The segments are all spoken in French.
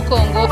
Congo.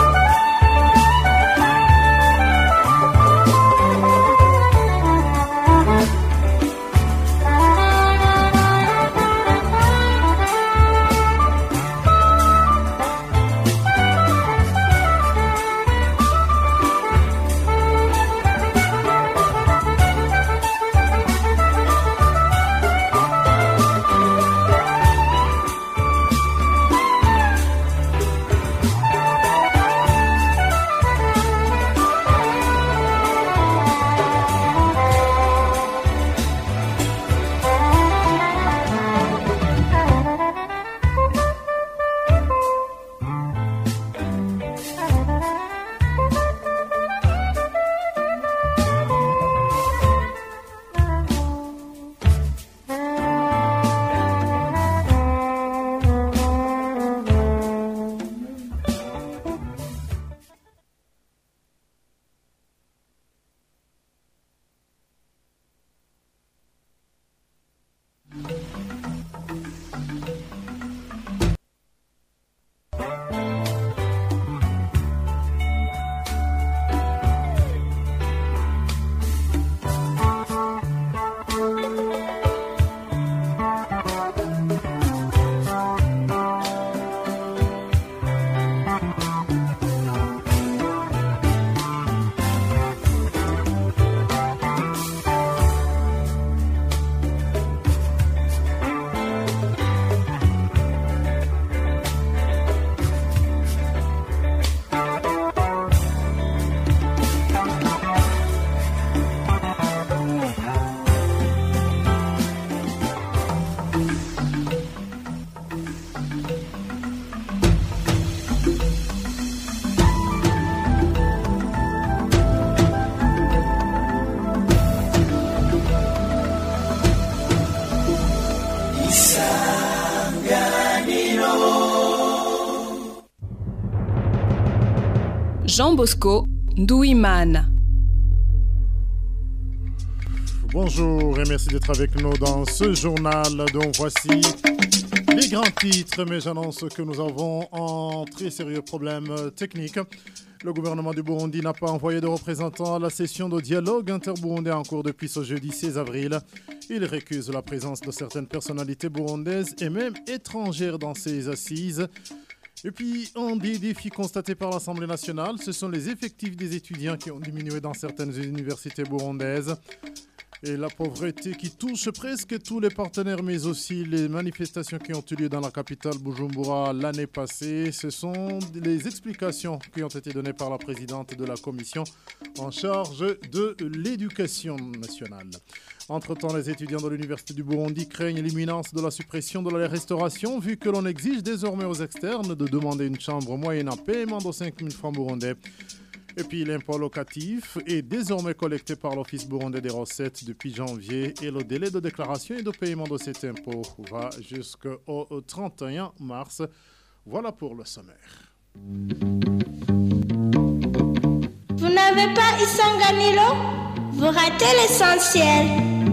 Jean Bosco Ndouimana. Bonjour et merci d'être avec nous dans ce journal dont voici les grands titres, mais j'annonce que nous avons un très sérieux problème technique. Le gouvernement du Burundi n'a pas envoyé de représentants à la session de dialogue interburundais en cours depuis ce jeudi 16 avril. Il récuse la présence de certaines personnalités burundaises et même étrangères dans ces assises. Et puis, un des défis constatés par l'Assemblée nationale, ce sont les effectifs des étudiants qui ont diminué dans certaines universités burundaises. Et la pauvreté qui touche presque tous les partenaires, mais aussi les manifestations qui ont eu lieu dans la capitale Bujumbura l'année passée. Ce sont les explications qui ont été données par la présidente de la commission en charge de l'éducation nationale. Entre-temps, les étudiants de l'Université du Burundi craignent l'imminence de la suppression de la restauration, vu que l'on exige désormais aux externes de demander une chambre moyenne en paiement de 5 000 francs burundais. Et puis l'impôt locatif est désormais collecté par l'Office burundais des recettes depuis janvier et le délai de déclaration et de paiement de cet impôt va jusqu'au 31 mars. Voilà pour le sommaire. Vous n'avez pas Isanganilo? Vous ratez l'essentiel.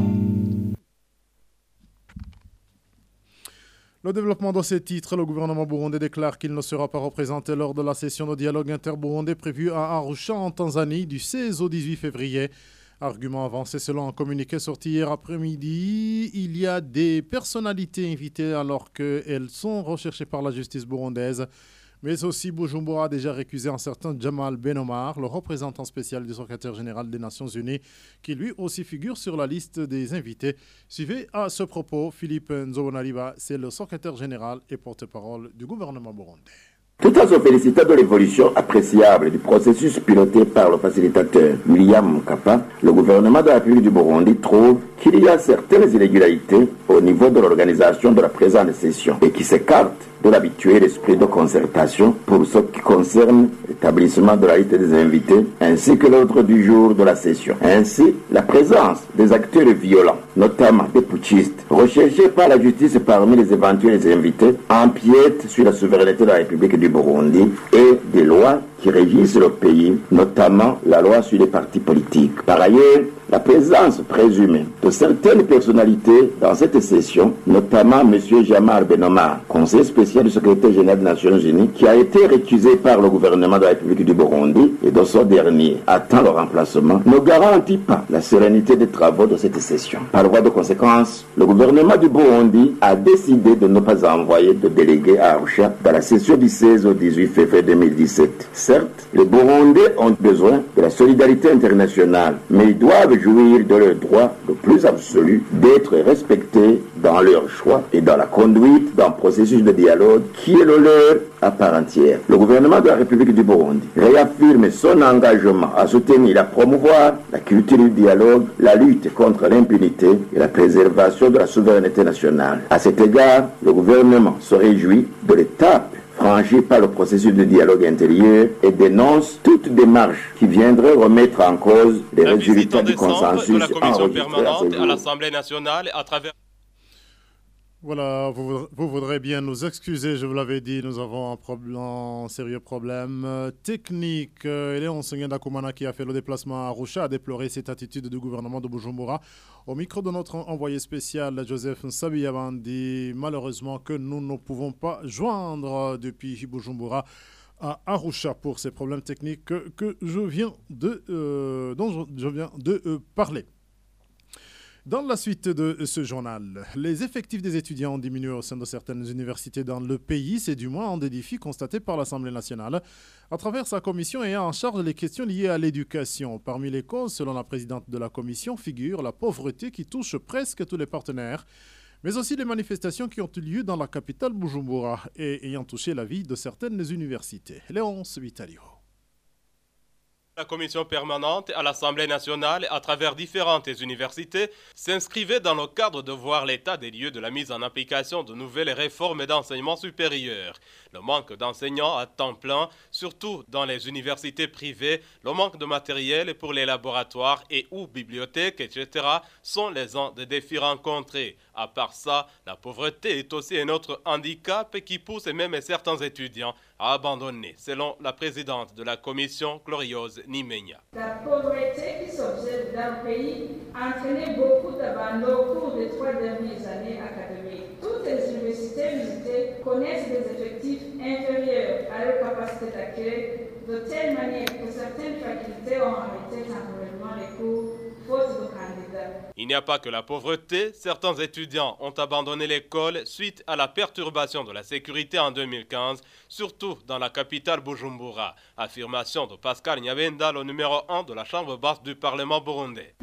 Le développement de ces titres, le gouvernement burundais déclare qu'il ne sera pas représenté lors de la session de dialogue interburundais prévue à Arusha en Tanzanie du 16 au 18 février. Argument avancé selon un communiqué sorti hier après-midi. Il y a des personnalités invitées alors qu'elles sont recherchées par la justice burundaise. Mais aussi Bujumbura a déjà récusé un certain Jamal Ben Omar, le représentant spécial du secrétaire général des Nations Unies, qui lui aussi figure sur la liste des invités. Suivez à ce propos Philippe Nzobonariba, c'est le secrétaire général et porte-parole du gouvernement burundais. Tout en se félicitant de l'évolution appréciable du processus piloté par le facilitateur William Kappa, le gouvernement de la République du Burundi trouve qu'il y a certaines irrégularités au niveau de l'organisation de la présente session et qui s'écartent de l'habituel esprit de concertation pour ce qui concerne l'établissement de la liste des invités ainsi que l'ordre du jour de la session. Ainsi, la présence des acteurs violents, notamment des putschistes, recherchés par la justice parmi les éventuels invités, empiète sur la souveraineté de la République du Burundi et des lois qui régissent le pays, notamment la loi sur les partis politiques. Par ailleurs, la présence présumée de certaines personnalités dans cette session, notamment M. Jamal Benomar, conseiller spécial du secrétaire général des Nations Unies, qui a été récusé par le gouvernement de la République du Burundi et dont ce dernier attend le remplacement, ne garantit pas la sérénité des travaux de cette session. Par voie de conséquence, le gouvernement du Burundi a décidé de ne pas envoyer de délégués à Arusha dans la session du 16 au 18 février 2017. Certes, les Burundais ont besoin de la solidarité internationale, mais ils doivent jouir de leur droit le plus absolu d'être respectés dans leur choix et dans la conduite d'un processus de dialogue qui est le leur à part entière. Le gouvernement de la République du Burundi réaffirme son engagement à soutenir et à promouvoir la culture du dialogue, la lutte contre l'impunité et la préservation de la souveraineté nationale. À cet égard, le gouvernement se réjouit de l'étape franchie par le processus de dialogue intérieur et dénonce toute démarche qui viendrait remettre en cause les résultats du consensus de la commission permanente à l'Assemblée nationale à travers... Voilà, vous voudrez bien nous excuser, je vous l'avais dit, nous avons un sérieux problème technique. Léon Sengenda Koumana, qui a fait le déplacement à Arusha, a déploré cette attitude du gouvernement de Bujumbura. Au micro de notre envoyé spécial, Joseph Nsabiyaban, dit malheureusement que nous ne pouvons pas joindre depuis Bujumbura à Arusha pour ces problèmes techniques dont je viens de parler. Dans la suite de ce journal, les effectifs des étudiants ont diminué au sein de certaines universités dans le pays. C'est du moins un des défis constatés par l'Assemblée nationale à travers sa commission ayant en charge les questions liées à l'éducation. Parmi les causes, selon la présidente de la commission, figure la pauvreté qui touche presque tous les partenaires, mais aussi les manifestations qui ont eu lieu dans la capitale Bujumbura et ayant touché la vie de certaines universités. Léonce Vitalio. La commission permanente à l'Assemblée nationale, à travers différentes universités, s'inscrivait dans le cadre de voir l'état des lieux de la mise en application de nouvelles réformes d'enseignement supérieur. Le manque d'enseignants à temps plein, surtout dans les universités privées, le manque de matériel pour les laboratoires et ou bibliothèques, etc., sont les uns des défis rencontrés. À part ça, la pauvreté est aussi un autre handicap qui pousse même certains étudiants à abandonner, selon la présidente de la commission, Gloriose Nimenya. La pauvreté qui s'observe dans le pays a entraîné beaucoup d'abandon au cours des 3 dernières années académiques. Toutes les universités militaires connaissent des effectifs inférieurs à leur capacité d'accueil, de telle manière que certaines facultés ont arrêté temporairement les cours faute de candidats. Il n'y a pas que la pauvreté, certains étudiants ont abandonné l'école suite à la perturbation de la sécurité en 2015, surtout dans la capitale Bujumbura. Affirmation de Pascal Nyabenda, le numéro 1 de la Chambre basse du Parlement burundais.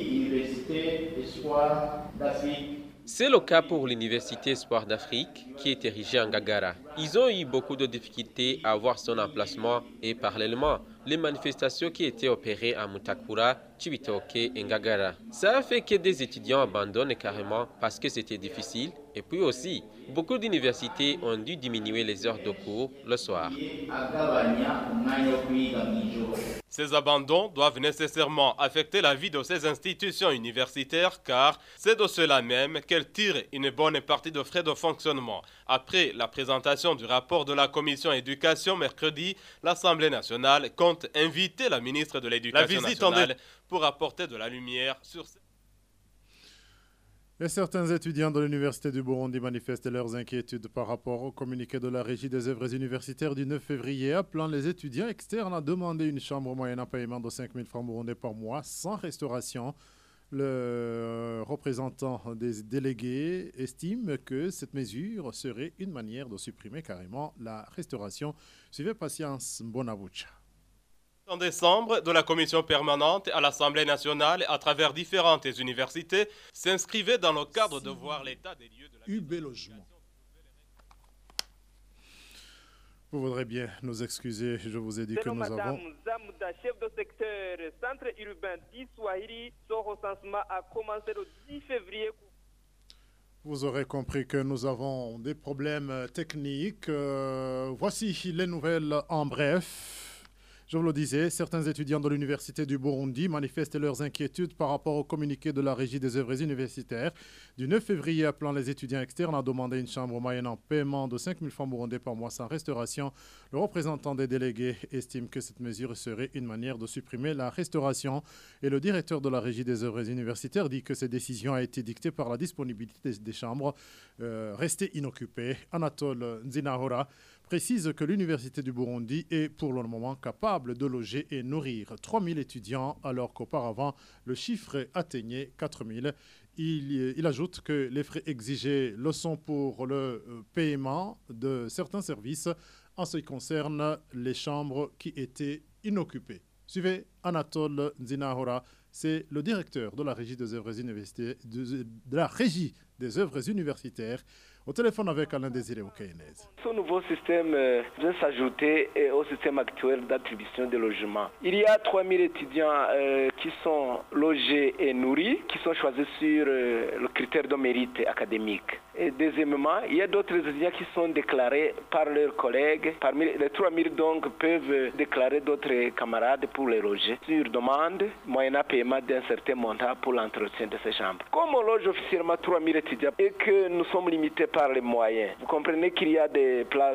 C'est le cas pour l'Université Espoir d'Afrique qui est érigée en Ngagara. Ils ont eu beaucoup de difficultés à avoir son emplacement et parallèlement, les manifestations qui étaient opérées à Mutakura, Chibitoke et Ngagara. Ça a fait que des étudiants abandonnent carrément parce que c'était difficile. Et puis aussi, beaucoup d'universités ont dû diminuer les heures de cours le soir. Ces abandons doivent nécessairement affecter la vie de ces institutions universitaires car c'est de cela même qu'elles tirent une bonne partie de frais de fonctionnement. Après la présentation du rapport de la commission éducation mercredi, l'Assemblée nationale compte inviter la ministre de l'Éducation nationale pour apporter de la lumière sur ces... Et certains étudiants de l'Université du Burundi manifestent leurs inquiétudes par rapport au communiqué de la Régie des œuvres universitaires du 9 février appelant les étudiants externes à demander une chambre moyenne en paiement de 5 000 francs burundais par mois sans restauration. Le représentant des délégués estime que cette mesure serait une manière de supprimer carrément la restauration. Suivez Patience Bonavoucha. En décembre, de la commission permanente à l'Assemblée nationale, à travers différentes universités, s'inscrivait dans le cadre de voir l'état des lieux de la... UB Logement. Vous voudrez bien nous excuser, je vous ai dit que nous avons... Madame Zamouda, chef de secteur centre urbain d'Iswahili, son recensement a commencé le 10 février. Vous aurez compris que nous avons des problèmes techniques. Voici les nouvelles en bref. Je vous le disais, certains étudiants de l'Université du Burundi manifestent leurs inquiétudes par rapport au communiqué de la Régie des œuvres universitaires du 9 février appelant les étudiants externes à demander une chambre moyennant paiement de 5 000 francs burundais par mois sans restauration. Le représentant des délégués estime que cette mesure serait une manière de supprimer la restauration et le directeur de la Régie des œuvres universitaires dit que cette décision a été dictée par la disponibilité des chambres restées inoccupées. Anatole Nzinahora précise que l'Université du Burundi est pour le moment capable de loger et nourrir 3 000 étudiants alors qu'auparavant le chiffre atteignait 4 000. Il ajoute que les frais exigés le sont pour le paiement de certains services en ce qui concerne les chambres qui étaient inoccupées. Suivez Anatole Nzinahora, c'est le directeur de la Régie des œuvres universitaires, au téléphone avec Alain Désiré Oukayenez. Ce nouveau système vient s'ajouter au système actuel d'attribution des logements. Il y a 3 000 étudiants qui sont logés et nourris, qui sont choisis sur le critère de mérite académique. Et deuxièmement, il y a d'autres étudiants qui sont déclarés par leurs collègues. Parmi les 3 000 donc peuvent déclarer d'autres camarades pour les loger sur demande, moyennant paiement d'un certain montant pour l'entretien de ces chambres. Comme on loge officiellement 3 000 étudiants et que nous sommes limités par les moyens, vous comprenez qu'il y a des places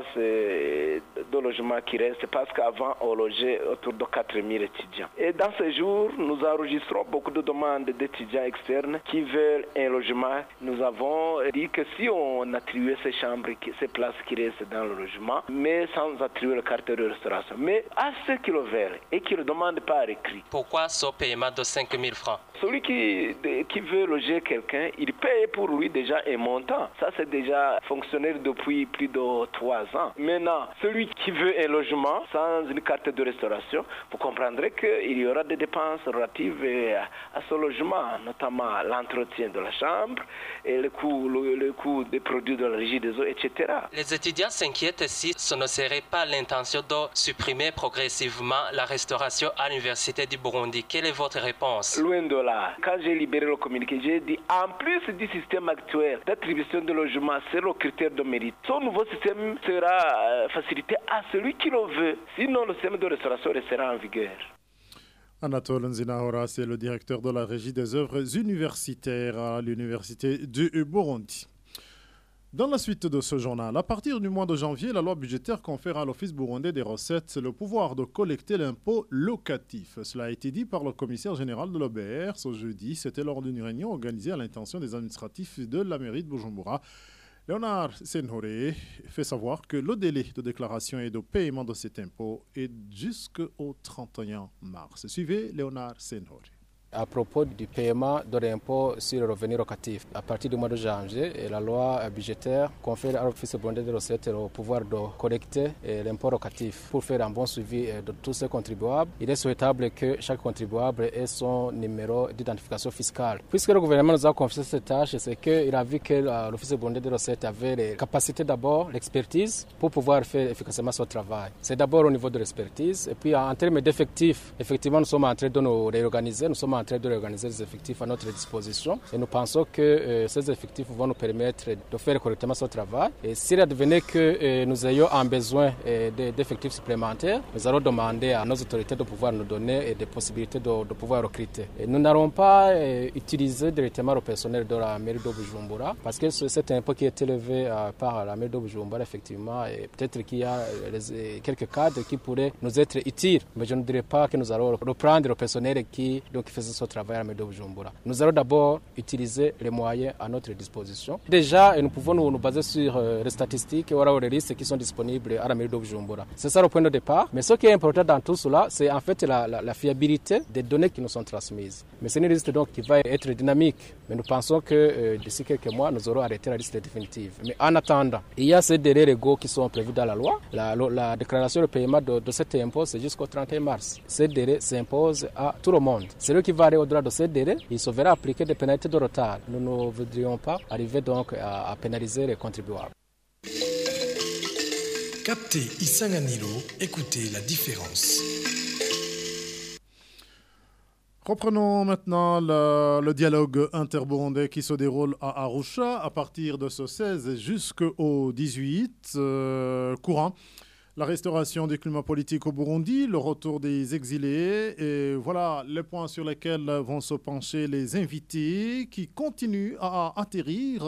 de logement qui restent parce qu'avant on logeait autour de 4 000 étudiants. Et dans ces jours, nous enregistrons beaucoup de demandes d'étudiants externes qui veulent un logement. Nous avons dit que si on attribuait ces chambres, ces places qui restent dans le logement, mais sans attribuer le caractère de restauration, mais à ceux qui le veulent et qui ne le demandent pas à écrit. Pourquoi ce paiement de 5 000 francs? Celui qui veut loger quelqu'un, il paye pour lui déjà un montant. Ça, c'est déjà fonctionnaire depuis plus de 3 ans. Maintenant, celui qui veut un logement sans une carte de restauration, vous comprendrez qu'il y aura des dépenses relatives à ce logement, notamment l'entretien de la chambre et le coût des produits de la régie des eaux, etc. Les étudiants s'inquiètent si ce ne serait pas l'intention de supprimer progressivement la restauration à l'Université du Burundi. Quelle est votre réponse? Loin de là. Quand j'ai libéré le communiqué, j'ai dit en plus du système actuel d'attribution de logement sur le critère de mérite, ce nouveau système sera facilité à celui qui le veut. Sinon, le système de restauration restera en vigueur. Anatole Nzinahora, c'est le directeur de la Régie des œuvres universitaires à l'Université du Burundi. Dans la suite de ce journal, à partir du mois de janvier, la loi budgétaire confère à l'Office burundais des recettes le pouvoir de collecter l'impôt locatif. Cela a été dit par le commissaire général de l'OBR ce jeudi. C'était lors d'une réunion organisée à l'intention des administratifs de la mairie de Bujumbura. Léonard Senhoré fait savoir que le délai de déclaration et de paiement de cet impôt est jusqu'au 31 mars. Suivez Léonard Senhoré. À propos du paiement de l'impôt sur le revenu locatif, à partir du mois de janvier, la loi budgétaire confère à l'Office burundais des recettes le pouvoir de collecter l'impôt locatif pour faire un bon suivi de tous ces contribuables. Il est souhaitable que chaque contribuable ait son numéro d'identification fiscale. Puisque le gouvernement nous a confié cette tâche, c'est qu'il a vu que l'Office burundais des recettes avait les capacités d'abord, l'expertise, pour pouvoir faire efficacement son travail. C'est d'abord au niveau de l'expertise. Et puis en termes d'effectifs, effectivement, nous sommes en train de nous réorganiser. Nous sommes en train de réorganiser les effectifs à notre disposition et nous pensons que ces effectifs vont nous permettre de faire correctement ce travail. Et s'il advenait que nous ayons un besoin d'effectifs supplémentaires, nous allons demander à nos autorités de pouvoir nous donner des possibilités de pouvoir recruter. Et nous n'allons pas utiliser directement le personnel de la mairie de Bujumbura parce que c'est un impôt qui est élevé par la mairie de Bujumbura, effectivement, et peut-être qu'il y a quelques cadres qui pourraient nous être utiles, mais je ne dirais pas que nous allons reprendre le personnel qui faisait ce travail à la mairie de Bujumbura. Nous allons d'abord utiliser les moyens à notre disposition. Déjà, nous pouvons nous baser sur les statistiques et les listes qui sont disponibles à la mairie de Bujumbura. C'est ça le point de départ. Mais ce qui est important dans tout cela, c'est en fait la fiabilité des données qui nous sont transmises. Mais c'est une liste donc qui va être dynamique. Mais nous pensons que d'ici quelques mois, nous aurons arrêté la liste définitive. Mais en attendant, il y a ces délais légaux qui sont prévus dans la loi. La déclaration de paiement de cet impôt, c'est jusqu'au 31 mars. Ces délais s'imposent à tout le monde. Celui qui va aller au-delà de ces délais, il se verra appliquer des pénalités de retard. Nous ne voudrions pas arriver donc à pénaliser les contribuables. Captez Isanganilo, écoutez la différence. Reprenons maintenant le dialogue interburundais qui se déroule à Arusha à partir de ce 16 jusqu'au 18 courant. La restauration du climat politique au Burundi, le retour des exilés, et voilà les points sur lesquels vont se pencher les invités qui continuent à atterrir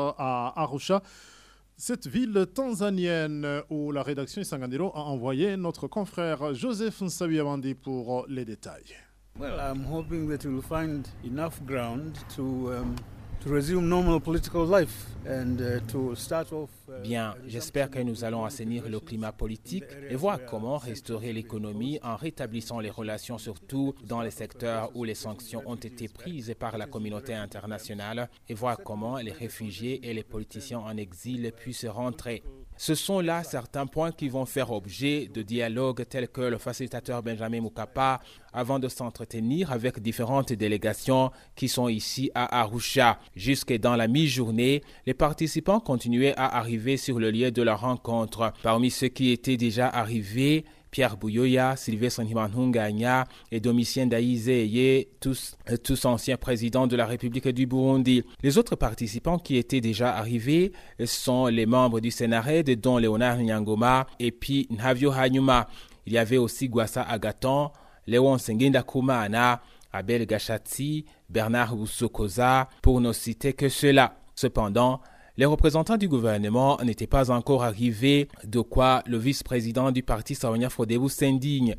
à Arusha, cette ville tanzanienne où la rédaction Isanganiro a envoyé notre confrère Joseph Nsabiyabandi pour les détails. Well, I'm hoping that we'll find enough ground to resume normal political life and to start off. Bien, j'espère que nous allons assainir le climat politique et voir comment restaurer l'économie en rétablissant les relations, surtout dans les secteurs où les sanctions ont été prises par la communauté internationale, et voir comment les réfugiés et les politiciens en exil puissent rentrer. Ce sont là certains points qui vont faire objet de dialogues tels que le facilitateur Benjamin Mukapa avant de s'entretenir avec différentes délégations qui sont ici à Arusha. Jusque dans la mi-journée, les participants continuaient à arriver sur le lieu de la rencontre. Parmi ceux qui étaient déjà arrivés, Pierre Bouyoya, Sylvestre Ntibantunganya et Domitien Daïzeye, tous anciens présidents de la République du Burundi. Les autres participants qui étaient déjà arrivés sont les membres du Sénarède, dont Léonard Nyangoma et puis Nhavio Hanyuma. Il y avait aussi Gwasa Agaton, Léon Senginda Kumana, Abel Gachatsi, Bernard Boussokoza, pour ne citer que ceux-là. Cependant, les représentants du gouvernement n'étaient pas encore arrivés, de quoi le vice-président du parti Sawanya Frodebu s'indigne.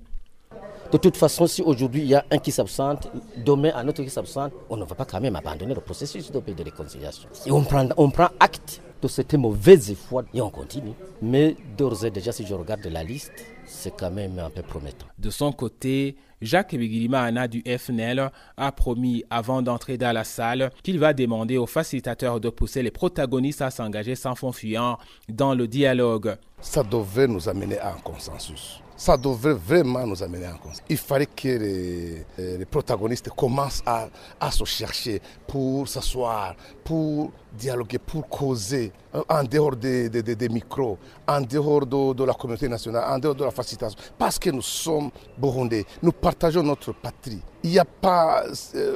De toute façon, si aujourd'hui il y a un qui s'absente, demain un autre qui s'absente, on ne va pas quand même abandonner le processus de réconciliation. Et on prend acte de cette mauvaise foi et on continue. Mais d'ores et déjà, si je regarde la liste, c'est quand même un peu prometteur. De son côté, Jacques Bigirimana du FNL a promis avant d'entrer dans la salle qu'il va demander aux facilitateurs de pousser les protagonistes à s'engager sans fond fuyant dans le dialogue. Ça devrait nous amener à un consensus. Ça devrait vraiment nous amener à un consensus. Il fallait que les protagonistes commencent à se chercher pour s'asseoir, pour dialoguer, pour causer en dehors des micros, en dehors de la communauté nationale, en dehors de la facilitation. Parce que nous sommes burundais, nous partageons notre patrie. Il n'y a pas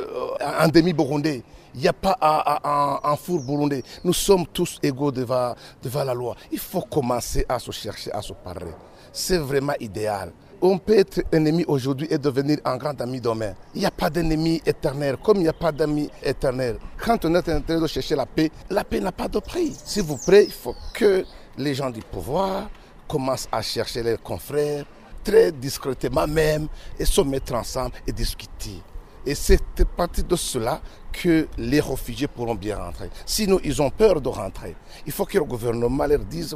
un demi-burundais. Il n'y a pas un four burundais. Nous sommes tous égaux devant la loi. Il faut commencer à se chercher, à se parler. C'est vraiment idéal. On peut être ennemi aujourd'hui et devenir un grand ami demain. Il n'y a pas d'ennemi éternel, comme il n'y a pas d'amis éternel. Quand on est en train de chercher la paix n'a pas de prix. S'il vous plaît, il faut que les gens du pouvoir commencent à chercher leurs confrères, très discrètement même, et se mettre ensemble et discuter. Et c'est à partir de cela que les réfugiés pourront bien rentrer. Sinon, ils ont peur de rentrer. Il faut que le gouvernement leur dise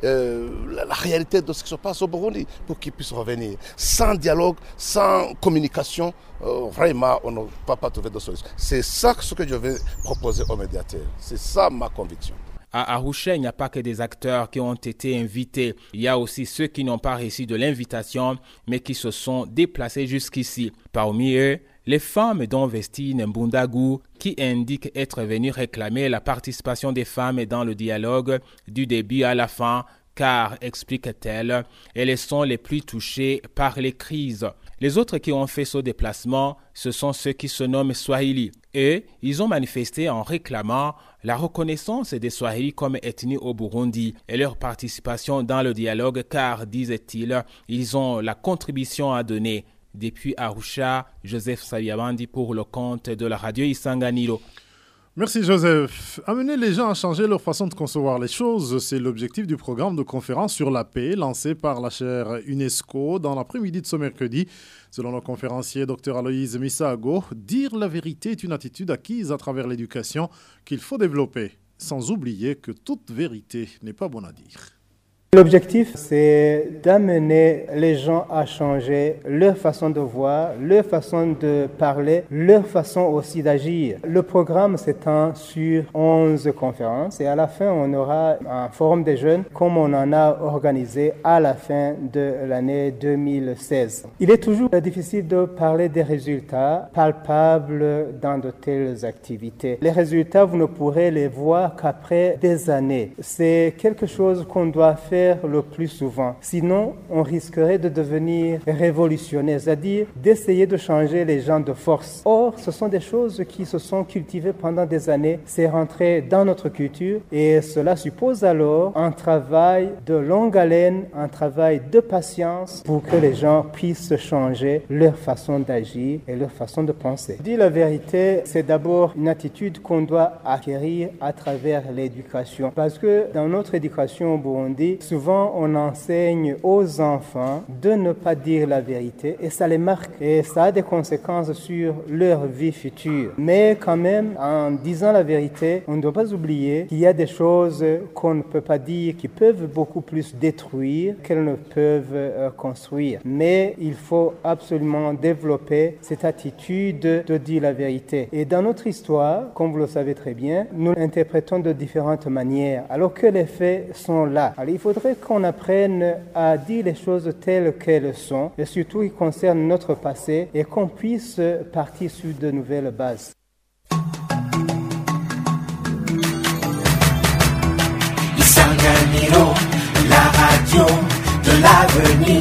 la réalité de ce qui se passe au Burundi pour qu'ils puissent revenir. Sans dialogue, sans communication, vraiment, on ne va pas trouver de solution. C'est ça ce que je vais proposer aux médiateurs. C'est ça ma conviction. À Arusha, il n'y a pas que des acteurs qui ont été invités. Il y a aussi ceux qui n'ont pas reçu de l'invitation, mais qui se sont déplacés jusqu'ici. Parmi eux, les femmes dont Vestine Mbundagu, qui indique être venues réclamer la participation des femmes dans le dialogue du début à la fin, car, explique-t-elle, elles sont les plus touchées par les crises. Les autres qui ont fait ce déplacement, ce sont ceux qui se nomment Swahili. Eux, ils ont manifesté en réclamant la reconnaissance des Swahili comme ethnie au Burundi et leur participation dans le dialogue, car, disait-il, ils ont la contribution à donner. Depuis Arusha, Joseph Nsabiyabandi pour le compte de la radio Isanganiro. Merci Joseph. Amener les gens à changer leur façon de concevoir les choses, c'est l'objectif du programme de conférence sur la paix lancé par la chaire UNESCO dans l'après-midi de ce mercredi. Selon le conférencier Dr Aloïse Misago, dire la vérité est une attitude acquise à travers l'éducation qu'il faut développer, sans oublier que toute vérité n'est pas bonne à dire. L'objectif, c'est d'amener les gens à changer leur façon de voir, leur façon de parler, leur façon aussi d'agir. Le programme s'étend sur 11 conférences et à la fin, on aura un forum des jeunes comme on en a organisé à la fin de l'année 2016. Il est toujours difficile de parler des résultats palpables dans de telles activités. Les résultats, vous ne pourrez les voir qu'après des années. C'est quelque chose qu'on doit faire faire le plus souvent. Sinon, on risquerait de devenir révolutionnaire, c'est-à-dire d'essayer de changer les gens de force. Or, ce sont des choses qui se sont cultivées pendant des années. C'est rentré dans notre culture et cela suppose alors un travail de longue haleine, un travail de patience pour que les gens puissent changer leur façon d'agir et leur façon de penser. Dire la vérité, c'est d'abord une attitude qu'on doit acquérir à travers l'éducation. Parce que dans notre éducation au Burundi, souvent on enseigne aux enfants de ne pas dire la vérité et ça les marque et ça a des conséquences sur leur vie future. Mais quand même, en disant la vérité, on ne doit pas oublier qu'il y a des choses qu'on ne peut pas dire, qui peuvent beaucoup plus détruire qu'elles ne peuvent construire. Mais il faut absolument développer cette attitude de dire la vérité. Et dans notre histoire, comme vous le savez très bien, nous l'interprétons de différentes manières, alors que les faits sont là. Alors il faudrait qu'on apprenne à dire les choses telles qu'elles sont, et surtout qui concernent notre passé, et qu'on puisse partir sur de nouvelles bases. Isanganiro, la radio de l'avenir.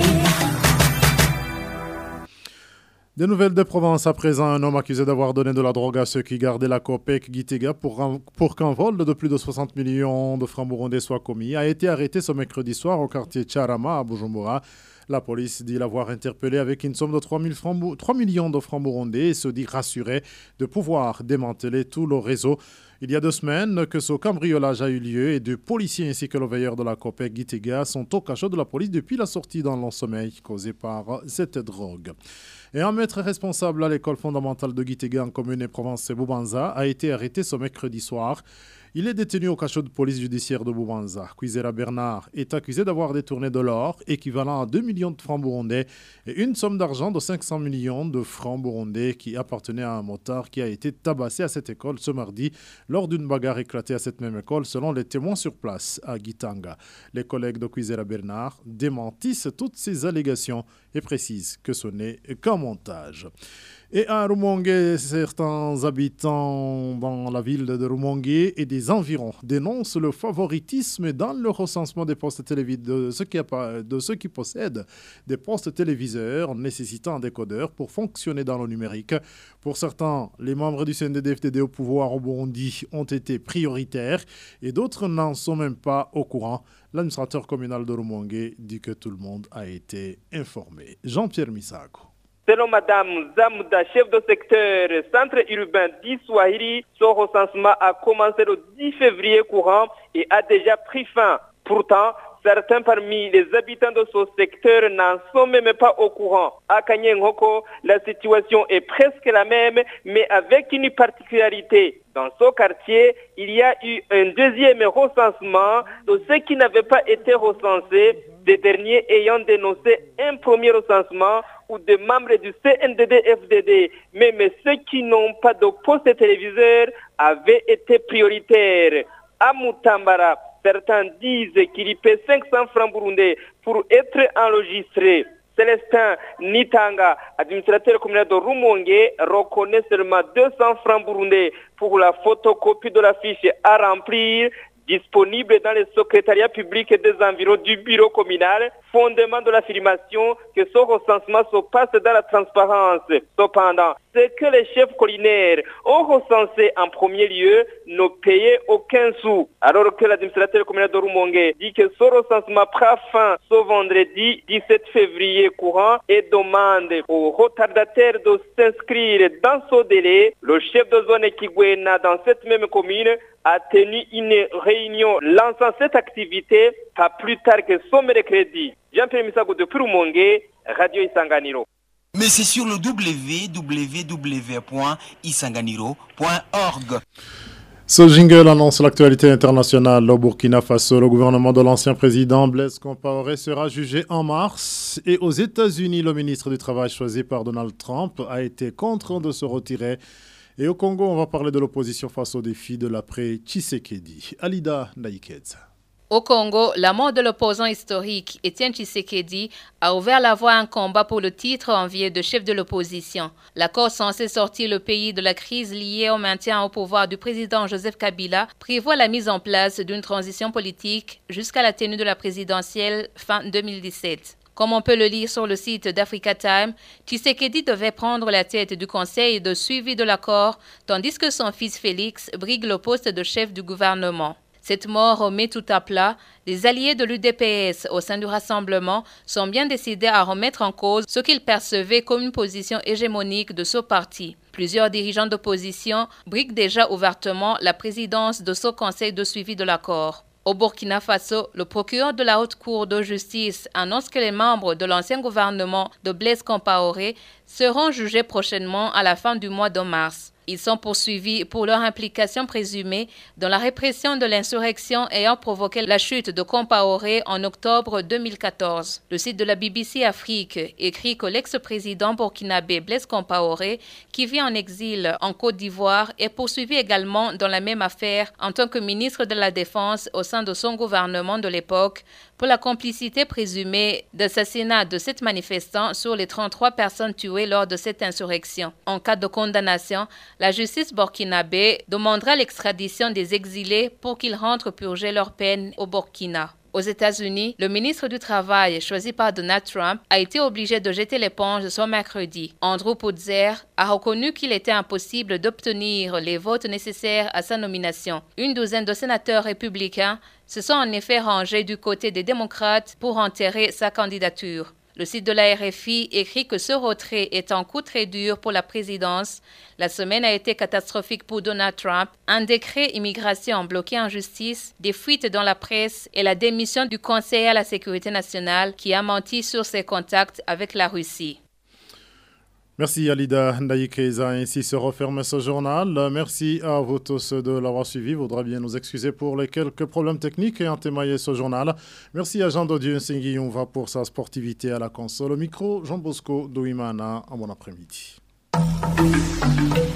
Des nouvelles de Provence à présent. Un homme accusé d'avoir donné de la drogue à ceux qui gardaient la COPEC Gitega pour qu'un vol de plus de 60 millions de francs burundais soit commis a été arrêté ce mercredi soir au quartier Tcharama à Bujumbura. La police dit l'avoir interpellé avec une somme de 3 millions de francs burundais et se dit rassuré de pouvoir démanteler tout le réseau. Il y a 2 semaines que ce cambriolage a eu lieu et 2 policiers ainsi que le veilleur de la COPEC Gitega sont au cachot de la police depuis la sortie dans le sommeil causée par cette drogue. Et un maître responsable à l'école fondamentale de Gitega en commune et province Bubanza a été arrêté ce mercredi soir. Il est détenu au cachot de police judiciaire de Bubanza. Kwizera Bernard est accusé d'avoir détourné de l'or équivalent à 2 millions de francs burundais et une somme d'argent de 500 millions de francs burundais qui appartenait à un motard qui a été tabassé à cette école ce mardi lors d'une bagarre éclatée à cette même école selon les témoins sur place à Gitanga. Les collègues de Kwizera Bernard démentissent toutes ces allégations et précisent que ce n'est qu'un montage. Et à Rumongue, certains habitants dans la ville de Rumongue et des environs dénoncent le favoritisme dans le recensement des postes téléviseurs de ceux qui possèdent des postes téléviseurs nécessitant un décodeur pour fonctionner dans le numérique. Pour certains, les membres du CNDD-FDD au pouvoir au Burundi ont été prioritaires et d'autres n'en sont même pas au courant. L'administrateur communal de Rumongue dit que tout le monde a été informé. Jean-Pierre Misago. Selon Madame Zamouda, chef de secteur centre urbain d'Iswahili, son recensement a commencé le 10 février courant et a déjà pris fin. Pourtant, certains parmi les habitants de ce secteur n'en sont même pas au courant. À Kanyenghoko, la situation est presque la même, mais avec une particularité. Dans ce quartier, il y a eu un deuxième recensement de ceux qui n'avaient pas été recensés, des derniers ayant dénoncé un premier recensement ou des membres du CNDD-FDD. Même ceux qui n'ont pas de poste téléviseur avaient été prioritaires. À Mutambara, certains disent qu'il y paie 500 francs burundais pour être enregistré. Célestin Nitanga, administrateur communal de Rumongue, reconnaît seulement 200 francs burundais pour la photocopie de la fiche à remplir, disponible dans le secrétariat public des environs du bureau communal, fondement de l'affirmation que ce recensement se passe dans la transparence. Cependant, ce que les chefs collinaires ont recensé en premier lieu ne payaient aucun sou, alors que l'administrateur communal de Rumongue dit que ce recensement prend fin ce vendredi 17 février courant et demande aux retardataires de s'inscrire dans ce délai. Le chef de zone Kigwena dans cette même commune a tenu une réunion lançant cette activité pas plus tard que ce mercredi. Jean-Pierre Misago de Rumongue, Radio Isanganiro. Mais c'est sur le www.isanganiro.org. Ce jingle annonce l'actualité internationale. Au Burkina Faso, le gouvernement de l'ancien président Blaise Compaoré sera jugé en mars. Et aux États-Unis, le ministre du Travail choisi par Donald Trump a été contraint de se retirer. Et au Congo, on va parler de l'opposition face au défi de l'après-Tshisekedi. Alida Naïkedza. Au Congo, la mort de l'opposant historique Étienne Tshisekedi a ouvert la voie à un combat pour le titre envié de chef de l'opposition. L'accord censé sortir le pays de la crise liée au maintien au pouvoir du président Joseph Kabila prévoit la mise en place d'une transition politique jusqu'à la tenue de la présidentielle fin 2017. Comme on peut le lire sur le site d'Africa Time, Tshisekedi devait prendre la tête du conseil de suivi de l'accord, tandis que son fils Félix brigue le poste de chef du gouvernement. Cette mort met tout à plat. Les alliés de l'UDPS au sein du Rassemblement sont bien décidés à remettre en cause ce qu'ils percevaient comme une position hégémonique de ce parti. Plusieurs dirigeants d'opposition briguent déjà ouvertement la présidence de ce conseil de suivi de l'accord. Au Burkina Faso, le procureur de la Haute Cour de justice annonce que les membres de l'ancien gouvernement de Blaise Compaoré seront jugés prochainement à la fin du mois de mars. Ils sont poursuivis pour leur implication présumée dans la répression de l'insurrection ayant provoqué la chute de Compaoré en octobre 2014. Le site de la BBC Afrique écrit que l'ex-président burkinabé Blaise Compaoré, qui vit en exil en Côte d'Ivoire, est poursuivi également dans la même affaire en tant que ministre de la Défense au sein de son gouvernement de l'époque pour la complicité présumée d'assassinat de 7 manifestants sur les 33 personnes tuées lors de cette insurrection. En cas de condamnation, la justice burkinabé demandera l'extradition des exilés pour qu'ils rentrent purger leur peine au Burkina. Aux États-Unis, le ministre du Travail, choisi par Donald Trump, a été obligé de jeter l'éponge ce mercredi. Andrew Putzer a reconnu qu'il était impossible d'obtenir les votes nécessaires à sa nomination. Une douzaine de sénateurs républicains se sont en effet rangés du côté des démocrates pour enterrer sa candidature. Le site de la RFI écrit que ce retrait est un coup très dur pour la présidence. La semaine a été catastrophique pour Donald Trump. Un décret immigration bloqué en justice, des fuites dans la presse et la démission du conseiller à la sécurité nationale qui a menti sur ses contacts avec la Russie. Merci Alida Ndaïkeza. Ainsi se referme ce journal. Merci à vous tous de l'avoir suivi. Je voudrais bien nous excuser pour les quelques problèmes techniques et entémailler ce journal. Merci à Jean Dodieu Nsenguiyonva pour sa sportivité à la console. Au micro, Jean Bosco Douimana. À bon après-midi.